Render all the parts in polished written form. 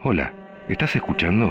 Hola, ¿estás escuchando?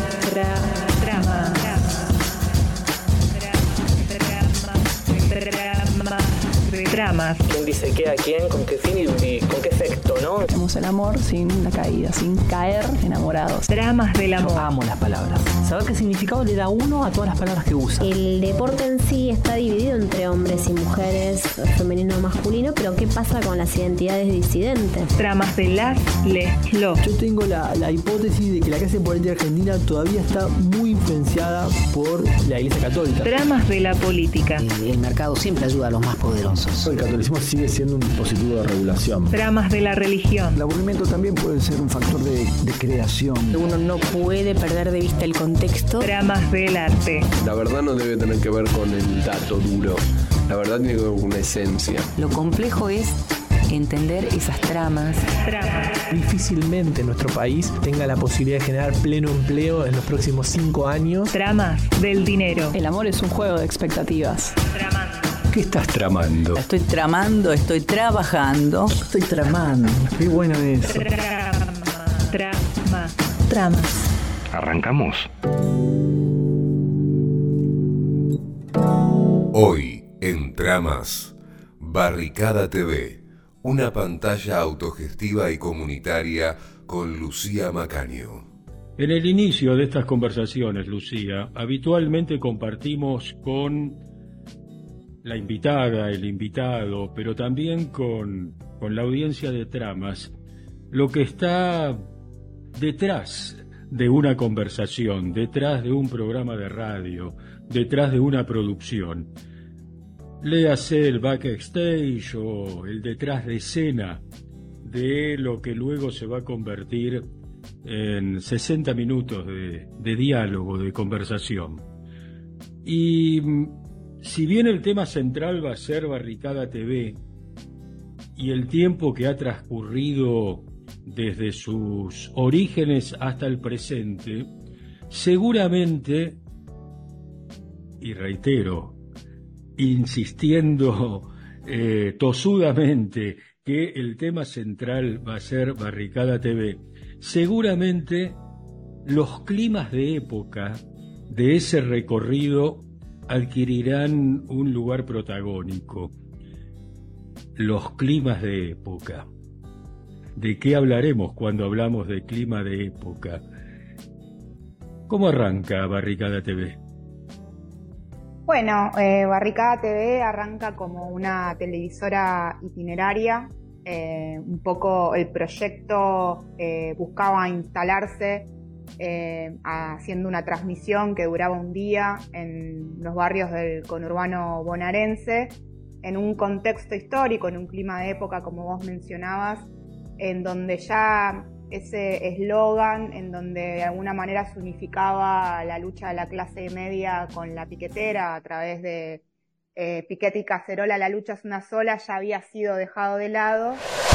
Dramas. ¿Quién dice qué a quién? ¿Con qué fin y con qué efecto, no? Hacemos el amor sin la caída, sin caer enamorados. Dramas del amor. Yo amo las palabras. Saber qué significado le da uno a todas las palabras que usa. El deporte en sí está dividido entre hombres y mujeres, femenino o masculino, pero ¿qué pasa con las identidades disidentes? Dramas de los. Yo tengo la hipótesis de que la clase política argentina todavía está muy influenciada por la Iglesia Católica. Dramas de la política. El mercado siempre ayuda a los más poderosos. El catolicismo sigue siendo un dispositivo de regulación. Dramas de la religión. El aburrimiento también puede ser un factor de creación. Uno no puede perder de vista el contexto. Dramas del arte. La verdad no debe tener que ver con el dato duro. La verdad tiene que ver con una esencia. Lo complejo es entender esas tramas. Difícilmente nuestro país tenga la posibilidad de generar pleno empleo en los próximos 5 años. Dramas del dinero. El amor es un juego de expectativas. ¿Qué estás tramando? Estoy tramando, estoy trabajando. Estoy tramando. Qué bueno eso. Tramas. ¿Arrancamos? Hoy, en Tramas, Barricada TV, una pantalla autogestiva y comunitaria con Lucía Macaño. En el inicio de estas conversaciones, Lucía, habitualmente compartimos con la invitada, el invitado, pero también con la audiencia de Tramas, lo que está detrás de una conversación, detrás de un programa de radio, detrás de una producción. Léase el backstage o el detrás de escena de lo que luego se va a convertir en 60 minutos de diálogo, de conversación. Y si bien el tema central va a ser Barricada TV y el tiempo que ha transcurrido desde sus orígenes hasta el presente, seguramente, y reitero, insistiendo tosudamente que el tema central va a ser Barricada TV, seguramente los climas de época de ese recorrido adquirirán un lugar protagónico. Los climas de época. ¿De qué hablaremos cuando hablamos de clima de época? ¿Cómo arranca Barricada TV? Bueno, Barricada TV arranca como una televisora itineraria. Un poco el proyecto buscaba instalarse haciendo una transmisión que duraba un día en los barrios del conurbano bonaerense, en un contexto histórico, en un clima de época, como vos mencionabas, en donde ya ese eslogan, en donde de alguna manera se unificaba la lucha de la clase media con la piquetera a través de Piquete y Cacerola, la lucha es una sola, ya había sido dejado de lado.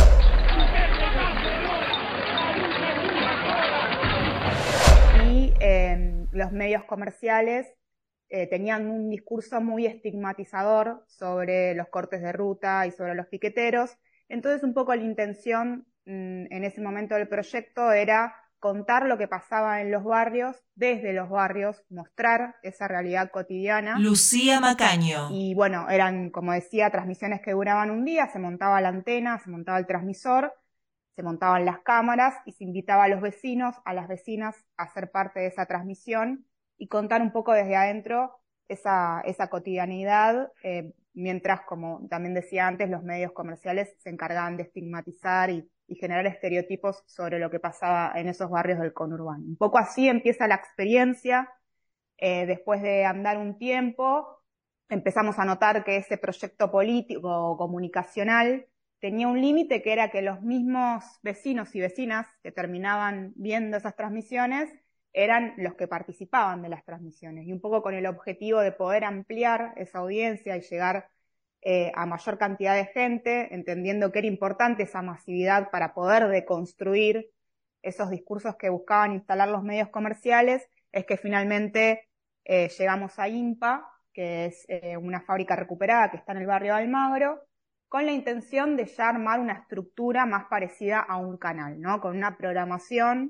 Y los medios comerciales tenían un discurso muy estigmatizador sobre los cortes de ruta y sobre los piqueteros. Entonces un poco la intención en ese momento del proyecto era contar lo que pasaba en los barrios, desde los barrios, mostrar esa realidad cotidiana. Lucía Macaño. Y bueno, eran, como decía, transmisiones que duraban un día, se montaba la antena, se montaba el transmisor, se montaban las cámaras y se invitaba a los vecinos, a las vecinas a ser parte de esa transmisión y contar un poco desde adentro esa cotidianidad, mientras, como también decía antes, los medios comerciales se encargaban de estigmatizar y generar estereotipos sobre lo que pasaba en esos barrios del conurbano. Un poco así empieza la experiencia. Después de andar un tiempo, empezamos a notar que ese proyecto político comunicacional tenía un límite, que era que los mismos vecinos y vecinas que terminaban viendo esas transmisiones eran los que participaban de las transmisiones, y un poco con el objetivo de poder ampliar esa audiencia y llegar a mayor cantidad de gente, entendiendo que era importante esa masividad para poder deconstruir esos discursos que buscaban instalar los medios comerciales, es que finalmente llegamos a IMPA, que es una fábrica recuperada que está en el barrio de Almagro, con la intención de ya armar una estructura más parecida a un canal, ¿no? Con una programación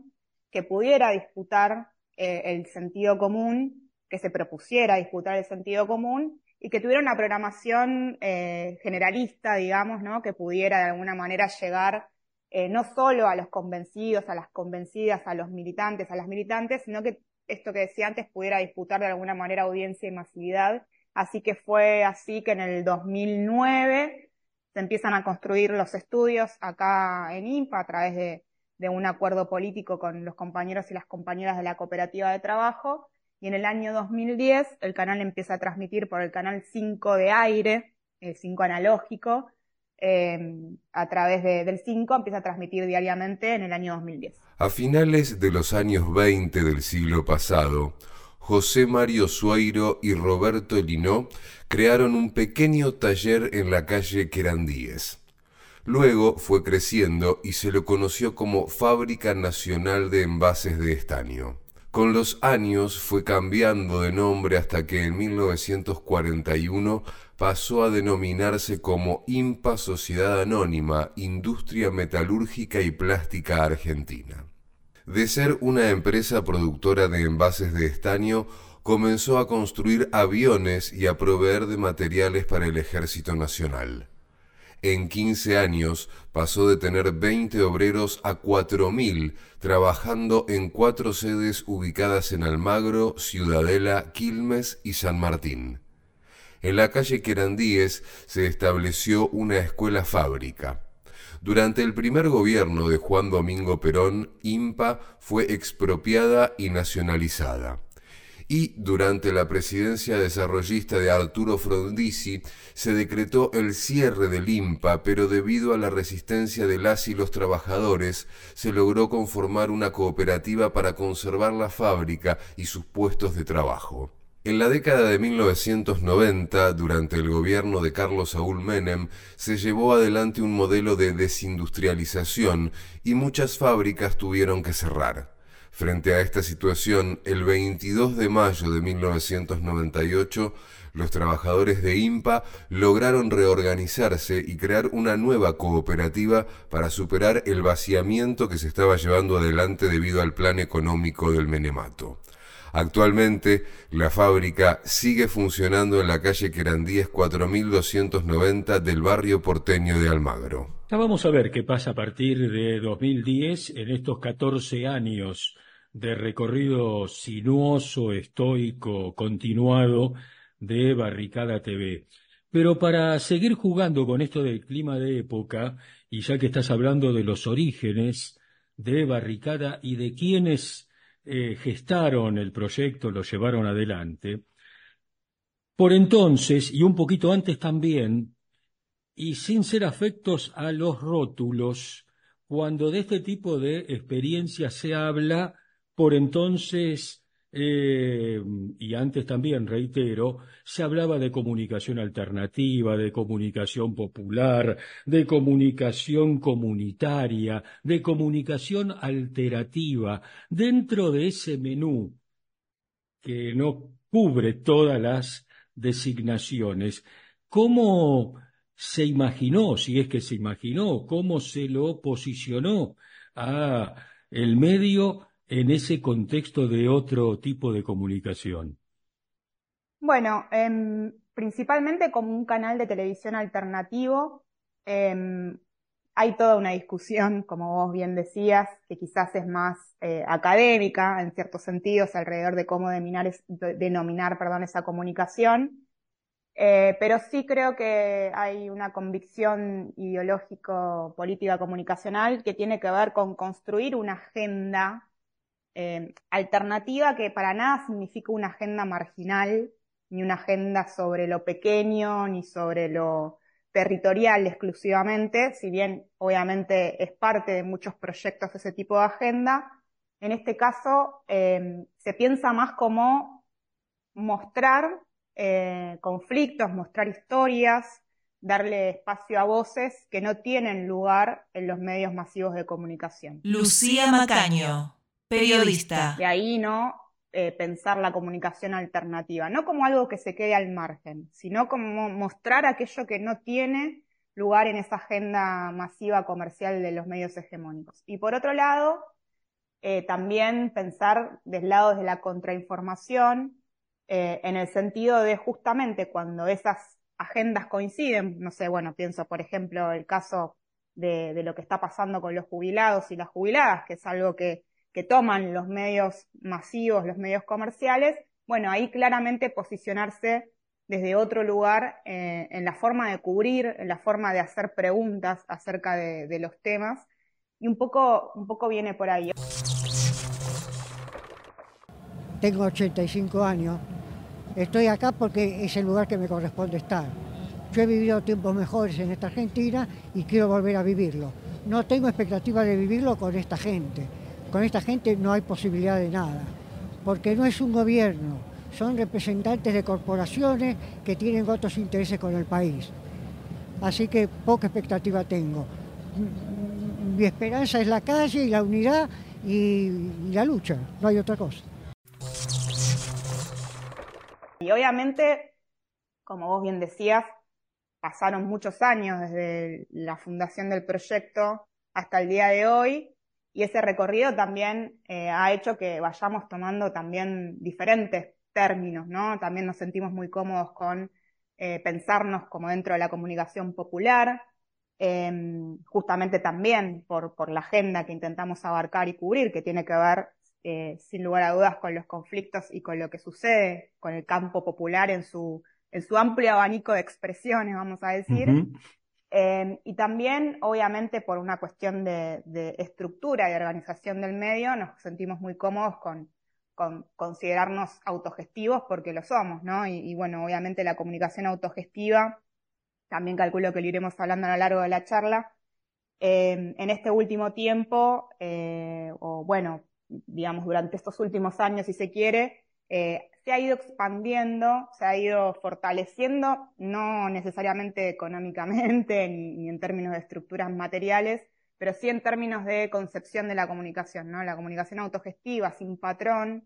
que pudiera disputar el sentido común, que se propusiera disputar el sentido común y que tuviera una programación generalista, digamos, ¿no? Que pudiera de alguna manera llegar no solo a los convencidos, a las convencidas, a los militantes, a las militantes, sino que esto que decía antes pudiera disputar de alguna manera audiencia y masividad. Así que fue así que en el 2009 se empiezan a construir los estudios acá en INPA a través de un acuerdo político con los compañeros y las compañeras de la cooperativa de trabajo, y en el año 2010 el canal empieza a transmitir por el canal 5 de aire, el 5 analógico, a través del 5 empieza a transmitir diariamente en el año 2010. A finales de los años 20 del siglo pasado, José Mario Sueiro y Roberto Linó crearon un pequeño taller en la calle Querandíes. Luego fue creciendo y se lo conoció como Fábrica Nacional de Envases de Estaño. Con los años fue cambiando de nombre hasta que en 1941 pasó a denominarse como INPA Sociedad Anónima, Industria Metalúrgica y Plástica Argentina. De ser una empresa productora de envases de estaño, comenzó a construir aviones y a proveer de materiales para el Ejército Nacional. En 15 años pasó de tener 20 obreros a 4.000, trabajando en 4 sedes ubicadas en Almagro, Ciudadela, Quilmes y San Martín. En la calle Querandíes se estableció una escuela fábrica. Durante el primer gobierno de Juan Domingo Perón, INPA fue expropiada y nacionalizada. Y durante la presidencia desarrollista de Arturo Frondizi se decretó el cierre del INPA, pero debido a la resistencia de las y los trabajadores se logró conformar una cooperativa para conservar la fábrica y sus puestos de trabajo. En la década de 1990, durante el gobierno de Carlos Saúl Menem, se llevó adelante un modelo de desindustrialización y muchas fábricas tuvieron que cerrar. Frente a esta situación, el 22 de mayo de 1998, los trabajadores de INPA lograron reorganizarse y crear una nueva cooperativa para superar el vaciamiento que se estaba llevando adelante debido al plan económico del menemato. Actualmente, la fábrica sigue funcionando en la calle Querandíes 4290 del barrio porteño de Almagro. Ya vamos a ver qué pasa a partir de 2010 en estos 14 años de recorrido sinuoso, estoico, continuado de Barricada TV. Pero para seguir jugando con esto del clima de época, y ya que estás hablando de los orígenes de Barricada y de quienes gestaron el proyecto, lo llevaron adelante, por entonces, y un poquito antes también, y sin ser afectos a los rótulos, cuando de este tipo de experiencias se habla, por entonces, y antes también, reitero, se hablaba de comunicación alternativa, de comunicación popular, de comunicación comunitaria, de comunicación alterativa, dentro de ese menú que no cubre todas las designaciones. ¿Cómo se imaginó, si es que se imaginó, cómo se lo posicionó a el medio en ese contexto de otro tipo de comunicación? Bueno, principalmente como un canal de televisión alternativo, hay toda una discusión, como vos bien decías, que quizás es más académica en ciertos sentidos alrededor de cómo denominar esa comunicación. Pero sí creo que hay una convicción ideológico-política comunicacional que tiene que ver con construir una agenda alternativa que para nada significa una agenda marginal, ni una agenda sobre lo pequeño, ni sobre lo territorial exclusivamente, si bien obviamente es parte de muchos proyectos ese tipo de agenda. En este caso se piensa más como mostrar conflictos, mostrar historias, darle espacio a voces que no tienen lugar en los medios masivos de comunicación. Lucía Macaño, periodista. De ahí, ¿no? Pensar la comunicación alternativa, no como algo que se quede al margen, sino como mostrar aquello que no tiene lugar en esa agenda masiva comercial de los medios hegemónicos. Y por otro lado, también pensar del lado de la contrainformación, en el sentido de justamente cuando esas agendas coinciden, no sé, bueno, pienso por ejemplo el caso de lo que está pasando con los jubilados y las jubiladas, que es algo que toman los medios masivos, los medios comerciales, bueno, ahí claramente posicionarse desde otro lugar en la forma de cubrir, en la forma de hacer preguntas acerca de los temas, y un poco viene por ahí. Tengo 85 años, estoy acá porque es el lugar que me corresponde estar. Yo he vivido tiempos mejores en esta Argentina y quiero volver a vivirlo. No tengo expectativa de vivirlo con esta gente. Con esta gente no hay posibilidad de nada, porque no es un gobierno, son representantes de corporaciones que tienen otros intereses con el país. Así que poca expectativa tengo. Mi esperanza es la calle y la unidad y la lucha, no hay otra cosa. Y obviamente, como vos bien decías, pasaron muchos años desde la fundación del proyecto hasta el día de hoy, y ese recorrido también ha hecho que vayamos tomando también diferentes términos, ¿no? También nos sentimos muy cómodos con pensarnos como dentro de la comunicación popular, justamente también por la agenda que intentamos abarcar y cubrir, que tiene que ver sin lugar a dudas con los conflictos y con lo que sucede con el campo popular en su amplio abanico de expresiones, vamos a decir. Y también, obviamente, por una cuestión de estructura y organización del medio, nos sentimos muy cómodos con considerarnos autogestivos porque lo somos, ¿no? Y bueno, obviamente la comunicación autogestiva, también calculo que lo iremos hablando a lo largo de la charla, en este último tiempo, o bueno, digamos durante estos últimos años si se quiere, se ha ido expandiendo, se ha ido fortaleciendo, no necesariamente económicamente ni en términos de estructuras materiales, pero sí en términos de concepción de la comunicación, ¿no? La comunicación autogestiva, sin patrón,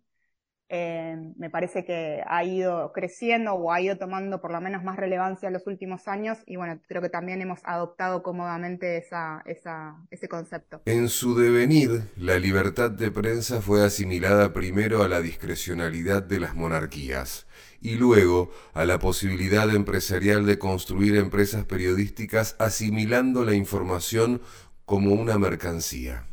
me parece que ha ido creciendo o ha ido tomando por lo menos más relevancia en los últimos años, y bueno, creo que también hemos adoptado cómodamente ese concepto. En su devenir, la libertad de prensa fue asimilada primero a la discrecionalidad de las monarquías y luego a la posibilidad empresarial de construir empresas periodísticas asimilando la información como una mercancía.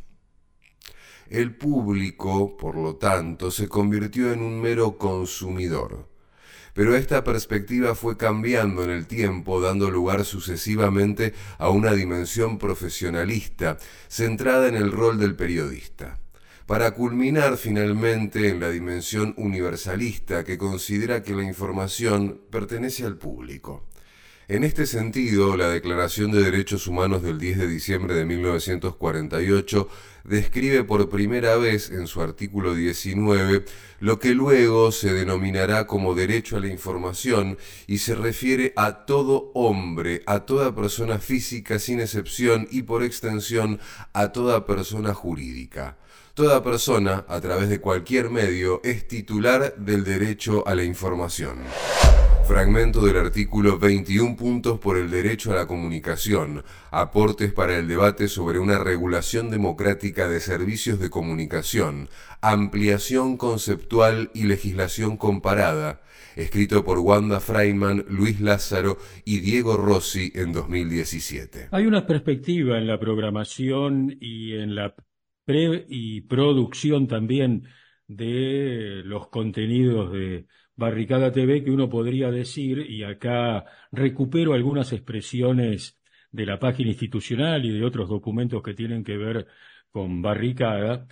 El público, por lo tanto, se convirtió en un mero consumidor. Pero esta perspectiva fue cambiando en el tiempo, dando lugar sucesivamente a una dimensión profesionalista, centrada en el rol del periodista, para culminar finalmente en la dimensión universalista que considera que la información pertenece al público. En este sentido, la Declaración de Derechos Humanos del 10 de diciembre de 1948 describe por primera vez en su artículo 19 lo que luego se denominará como derecho a la información y se refiere a todo hombre, a toda persona física sin excepción y por extensión a toda persona jurídica. Toda persona, a través de cualquier medio, es titular del derecho a la información. Fragmento del artículo 21 puntos por el derecho a la comunicación, aportes para el debate sobre una regulación democrática de servicios de comunicación, ampliación conceptual y legislación comparada, escrito por Wanda Freiman, Luis Lázaro y Diego Rossi en 2017. Hay una perspectiva en la programación y en la y producción también de los contenidos de Barricada TV que uno podría decir, y acá recupero algunas expresiones de la página institucional y de otros documentos que tienen que ver con Barricada,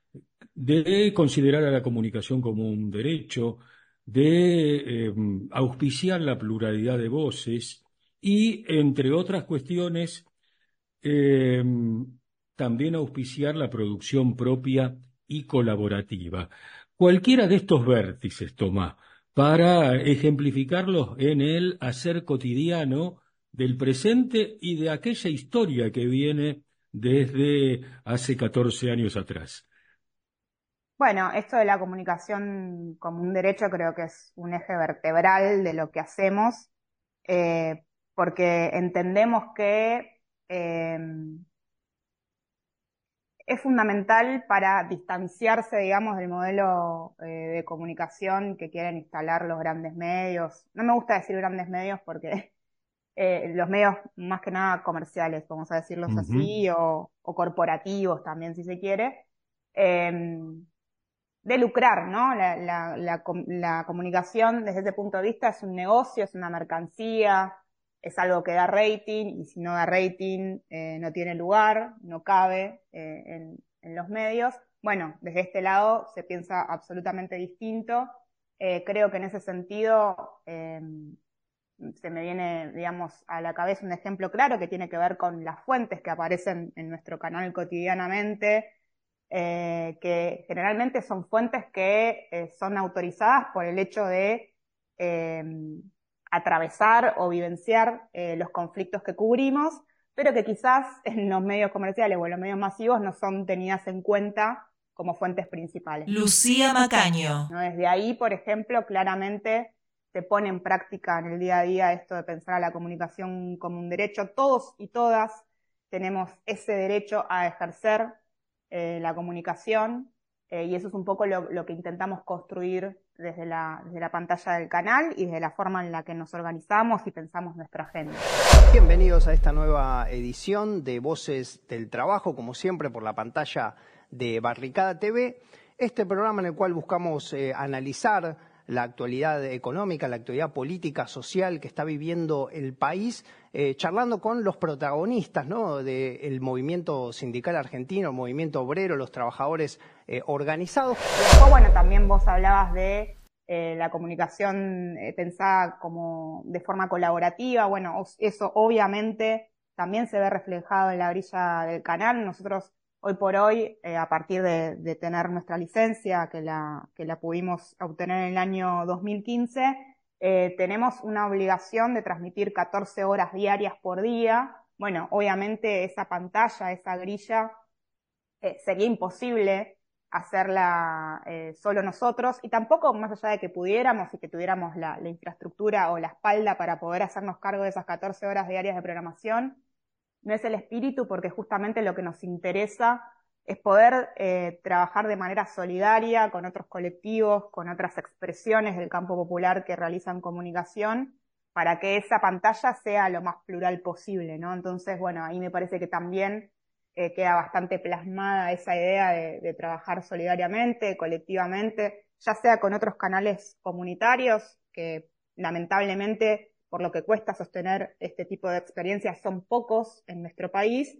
de considerar a la comunicación como un derecho, de auspiciar la pluralidad de voces y, entre otras cuestiones, también auspiciar la producción propia y colaborativa. Cualquiera de estos vértices, Tomás, para ejemplificarlos en el hacer cotidiano del presente y de aquella historia que viene desde hace 14 años atrás. Bueno, esto de la comunicación como un derecho creo que es un eje vertebral de lo que hacemos, porque entendemos que es fundamental para distanciarse, digamos, del modelo de comunicación que quieren instalar los grandes medios. No me gusta decir grandes medios porque los medios más que nada comerciales, vamos a decirlos así, o corporativos también, si se quiere, de lucrar, ¿no? La comunicación desde ese punto de vista es un negocio, es una mercancía, es algo que da rating, y si no da rating no tiene lugar, no cabe en los medios. Bueno, desde este lado se piensa absolutamente distinto. Creo que en ese sentido se me viene, digamos, a la cabeza un ejemplo claro que tiene que ver con las fuentes que aparecen en nuestro canal cotidianamente, que generalmente son fuentes que son autorizadas por el hecho de atravesar o vivenciar los conflictos que cubrimos, pero que quizás en los medios comerciales o en los medios masivos no son tenidas en cuenta como fuentes principales. Lucía Macaño. ¿No? Desde ahí, por ejemplo, claramente se pone en práctica en el día a día esto de pensar a la comunicación como un derecho. Todos y todas tenemos ese derecho a ejercer la comunicación, y eso es un poco lo que intentamos construir desde la pantalla del canal y desde la forma en la que nos organizamos y pensamos nuestra agenda. Bienvenidos a esta nueva edición de Voces del Trabajo, como siempre por la pantalla de Barricada TV, este programa en el cual buscamos analizar la actualidad económica, la actualidad política, social que está viviendo el país, charlando con los protagonistas, ¿no?, del movimiento sindical argentino, el movimiento obrero, los trabajadores organizados. Después, bueno, también vos hablabas de la comunicación pensada como de forma colaborativa. Bueno, eso obviamente también se ve reflejado en la grilla del canal. Nosotros hoy por hoy, a partir de tener nuestra licencia, que la pudimos obtener en el año 2015, tenemos una obligación de transmitir 14 horas diarias por día. Bueno, obviamente esa pantalla, esa grilla, sería imposible hacerla solo nosotros, y tampoco, más allá de que pudiéramos y que tuviéramos la infraestructura o la espalda para poder hacernos cargo de esas 14 horas diarias de programación, no es el espíritu, porque justamente lo que nos interesa es poder trabajar de manera solidaria con otros colectivos, con otras expresiones del campo popular que realizan comunicación, para que esa pantalla sea lo más plural posible, ¿no? Entonces, bueno, ahí me parece que también queda bastante plasmada esa idea de trabajar solidariamente, colectivamente, ya sea con otros canales comunitarios, que lamentablemente, por lo que cuesta sostener este tipo de experiencias, son pocos en nuestro país,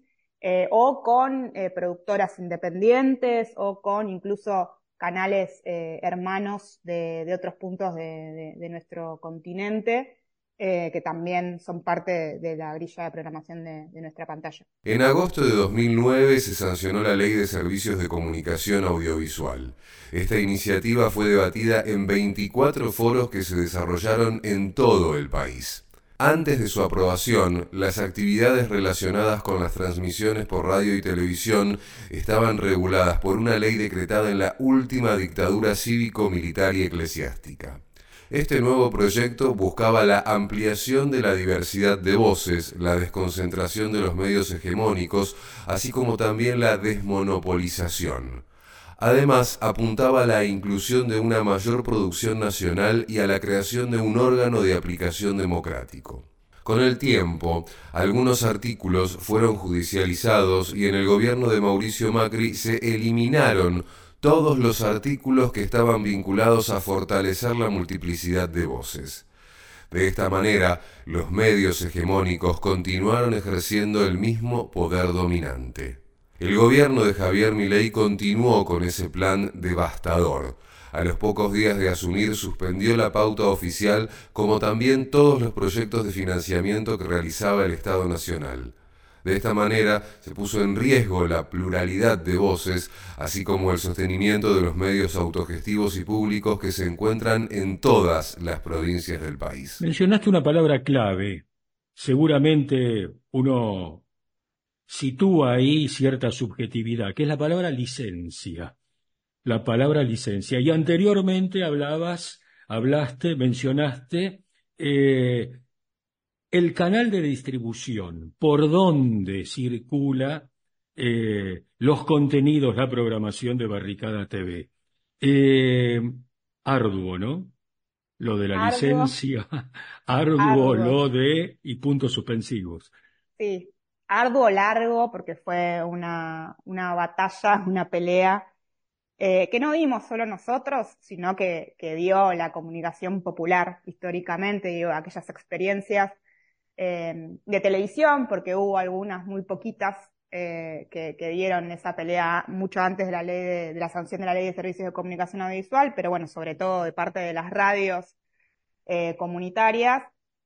o con productoras independientes, o con incluso canales hermanos de otros puntos de nuestro continente, que también son parte de la grilla de programación de nuestra pantalla. En agosto de 2009 se sancionó la Ley de Servicios de Comunicación Audiovisual. Esta iniciativa fue debatida en 24 foros que se desarrollaron en todo el país. Antes de su aprobación, las actividades relacionadas con las transmisiones por radio y televisión estaban reguladas por una ley decretada en la última dictadura cívico-militar y eclesiástica. Este nuevo proyecto buscaba la ampliación de la diversidad de voces, la desconcentración de los medios hegemónicos, así como también la desmonopolización. Además, apuntaba a la inclusión de una mayor producción nacional y a la creación de un órgano de aplicación democrático. Con el tiempo, algunos artículos fueron judicializados y en el gobierno de Mauricio Macri se eliminaron todos los artículos que estaban vinculados a fortalecer la multiplicidad de voces. De esta manera, los medios hegemónicos continuaron ejerciendo el mismo poder dominante. El gobierno de Javier Milei continuó con ese plan devastador. A los pocos días de asumir, suspendió la pauta oficial, como también todos los proyectos de financiamiento que realizaba el Estado Nacional. De esta manera se puso en riesgo la pluralidad de voces, así como el sostenimiento de los medios autogestivos y públicos que se encuentran en todas las provincias del país. Mencionaste una palabra clave. Seguramente uno sitúa ahí cierta subjetividad, que es la palabra licencia. La palabra licencia. Y anteriormente mencionaste el canal de distribución, por donde circula los contenidos, la programación de Barricada TV. Arduo, ¿no? Lo de la licencia, arduo, lo de y puntos suspensivos. Sí, arduo, largo, porque fue una batalla, una pelea que no dimos solo nosotros, sino que dio la comunicación popular históricamente, digo, aquellas experiencias de televisión, porque hubo algunas muy poquitas que dieron esa pelea mucho antes de la ley de la sanción de la Ley de Servicios de Comunicación Audiovisual, pero bueno, sobre todo de parte de las radios comunitarias,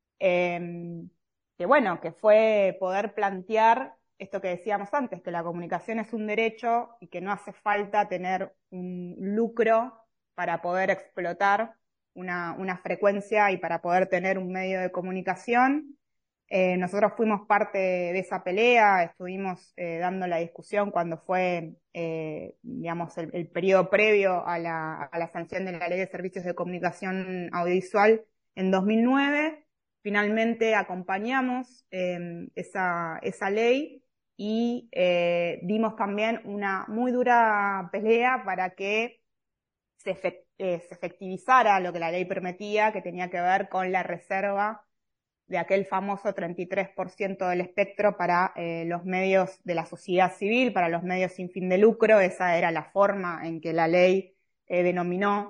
que fue poder plantear esto que decíamos antes, que la comunicación es un derecho y que no hace falta tener un lucro para poder explotar una frecuencia y para poder tener un medio de comunicación. Nosotros fuimos parte de esa pelea, estuvimos dando la discusión cuando fue, el periodo previo a la sanción de la Ley de Servicios de Comunicación Audiovisual en 2009. Finalmente acompañamos esa ley y dimos también una muy dura pelea para que se efectivizara lo que la ley permitía, que tenía que ver con la reserva de aquel famoso 33% del espectro para los medios de la sociedad civil, para los medios sin fin de lucro. Esa era la forma en que la ley denominó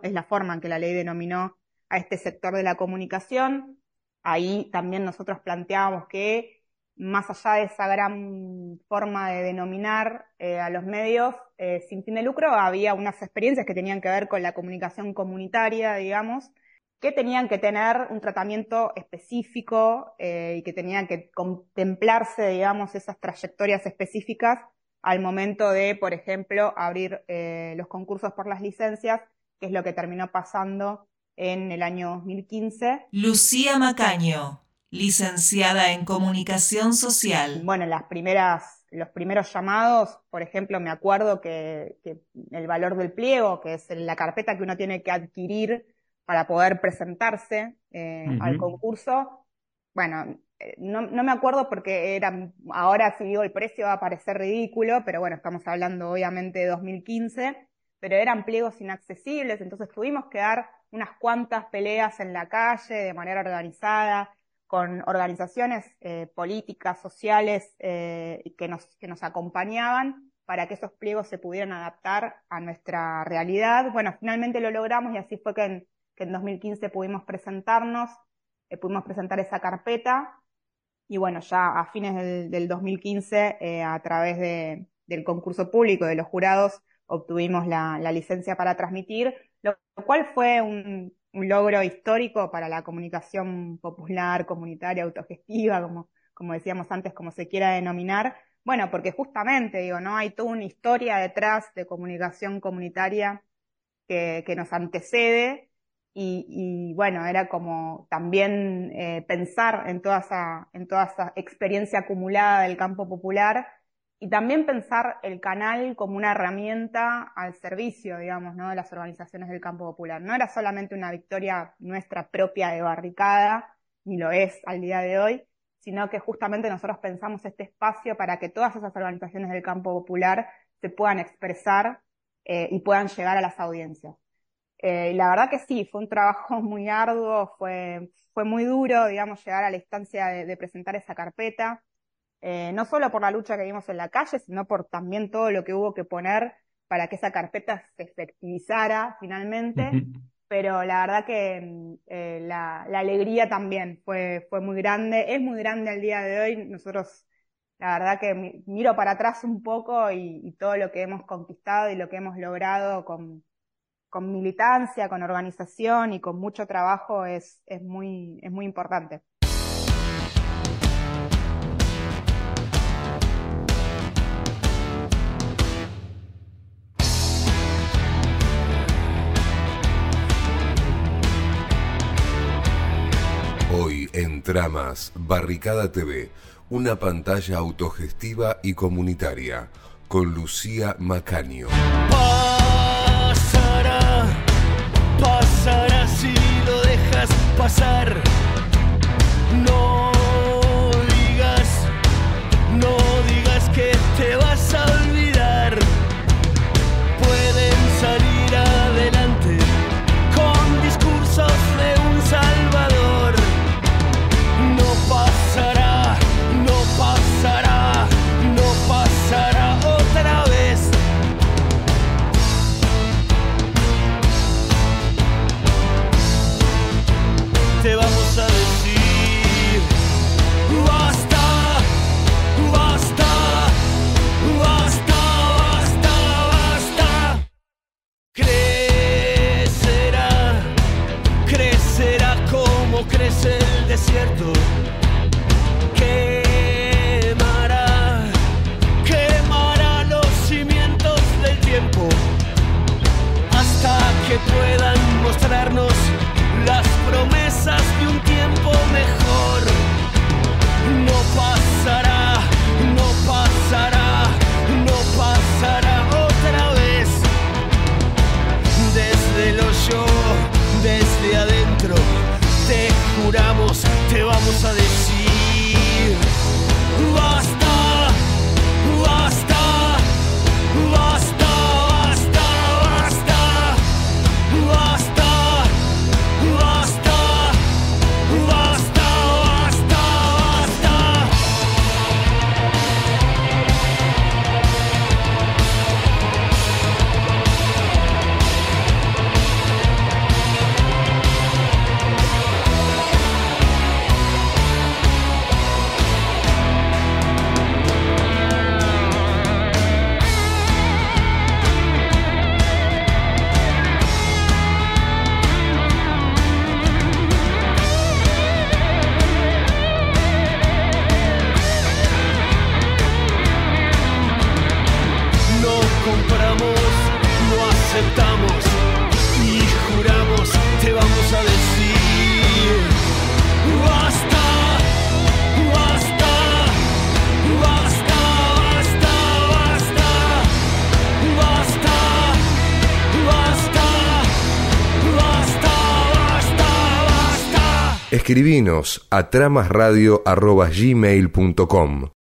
a este sector de la comunicación. Ahí también nosotros planteábamos que, más allá de esa gran forma de denominar a los medios sin fin de lucro, había unas experiencias que tenían que ver con la comunicación comunitaria, digamos, que tenían que tener un tratamiento específico y que tenían que contemplarse, digamos, esas trayectorias específicas al momento de, por ejemplo, abrir los concursos por las licencias, que es lo que terminó pasando en el año 2015. Lucía Macaño, licenciada en Comunicación Social. Bueno, los primeros llamados, por ejemplo, me acuerdo que el valor del pliego, que es la carpeta que uno tiene que adquirir para poder presentarse al concurso, bueno, no me acuerdo porque ahora si digo el precio va a parecer ridículo, pero bueno, estamos hablando obviamente de 2015, pero eran pliegos inaccesibles, entonces tuvimos que dar unas cuantas peleas en la calle de manera organizada, con organizaciones políticas, sociales, que nos acompañaban para que esos pliegos se pudieran adaptar a nuestra realidad. Bueno, finalmente lo logramos y así fue que en 2015 pudimos presentar esa carpeta, y bueno, ya a fines del 2015, a través del concurso público de los jurados, obtuvimos la licencia para transmitir, lo cual fue un logro histórico para la comunicación popular, comunitaria, autogestiva, como decíamos antes, como se quiera denominar. Bueno, porque justamente, ¿no? Hay toda una historia detrás de comunicación comunitaria que nos antecede, y bueno, era como también pensar en toda esa experiencia acumulada del campo popular, y también pensar el canal como una herramienta al servicio, digamos, ¿no? de las organizaciones del campo popular. No era solamente una victoria nuestra propia de Barricada, ni lo es al día de hoy, sino que justamente nosotros pensamos este espacio para que todas esas organizaciones del campo popular se puedan expresar y puedan llegar a las audiencias. La verdad que sí, fue un trabajo muy arduo, fue muy duro, digamos, llegar a la instancia de presentar esa carpeta. No solo por la lucha que vimos en la calle, sino por también todo lo que hubo que poner para que esa carpeta se efectivizara finalmente, pero la verdad que la alegría también fue muy grande, es muy grande al día de hoy. Nosotros, la verdad que miro para atrás un poco y todo lo que hemos conquistado y lo que hemos logrado con militancia, con organización y con mucho trabajo es muy importante. Hoy en Tramas, Barricada TV, una pantalla autogestiva y comunitaria, con Lucía Macaño. Pasará si lo dejas pasar. No digas que te vas a ver. desierto. Quemará los cimientos del tiempo hasta que puedan mostrarnos las promesas de un tiempo mejor. No pasará, no pasará, no pasará otra vez. Desde el hoyo, desde adentro, te juramos, te vamos a decir: basta, basta, basta, basta, basta, basta, basta, basta, basta, basta. No compramos, no aceptamos y juramos, te vamos a decir: basta, basta, basta, basta, basta, basta, basta, basta, basta, basta. Escribinos a tramasradio@gmail.com.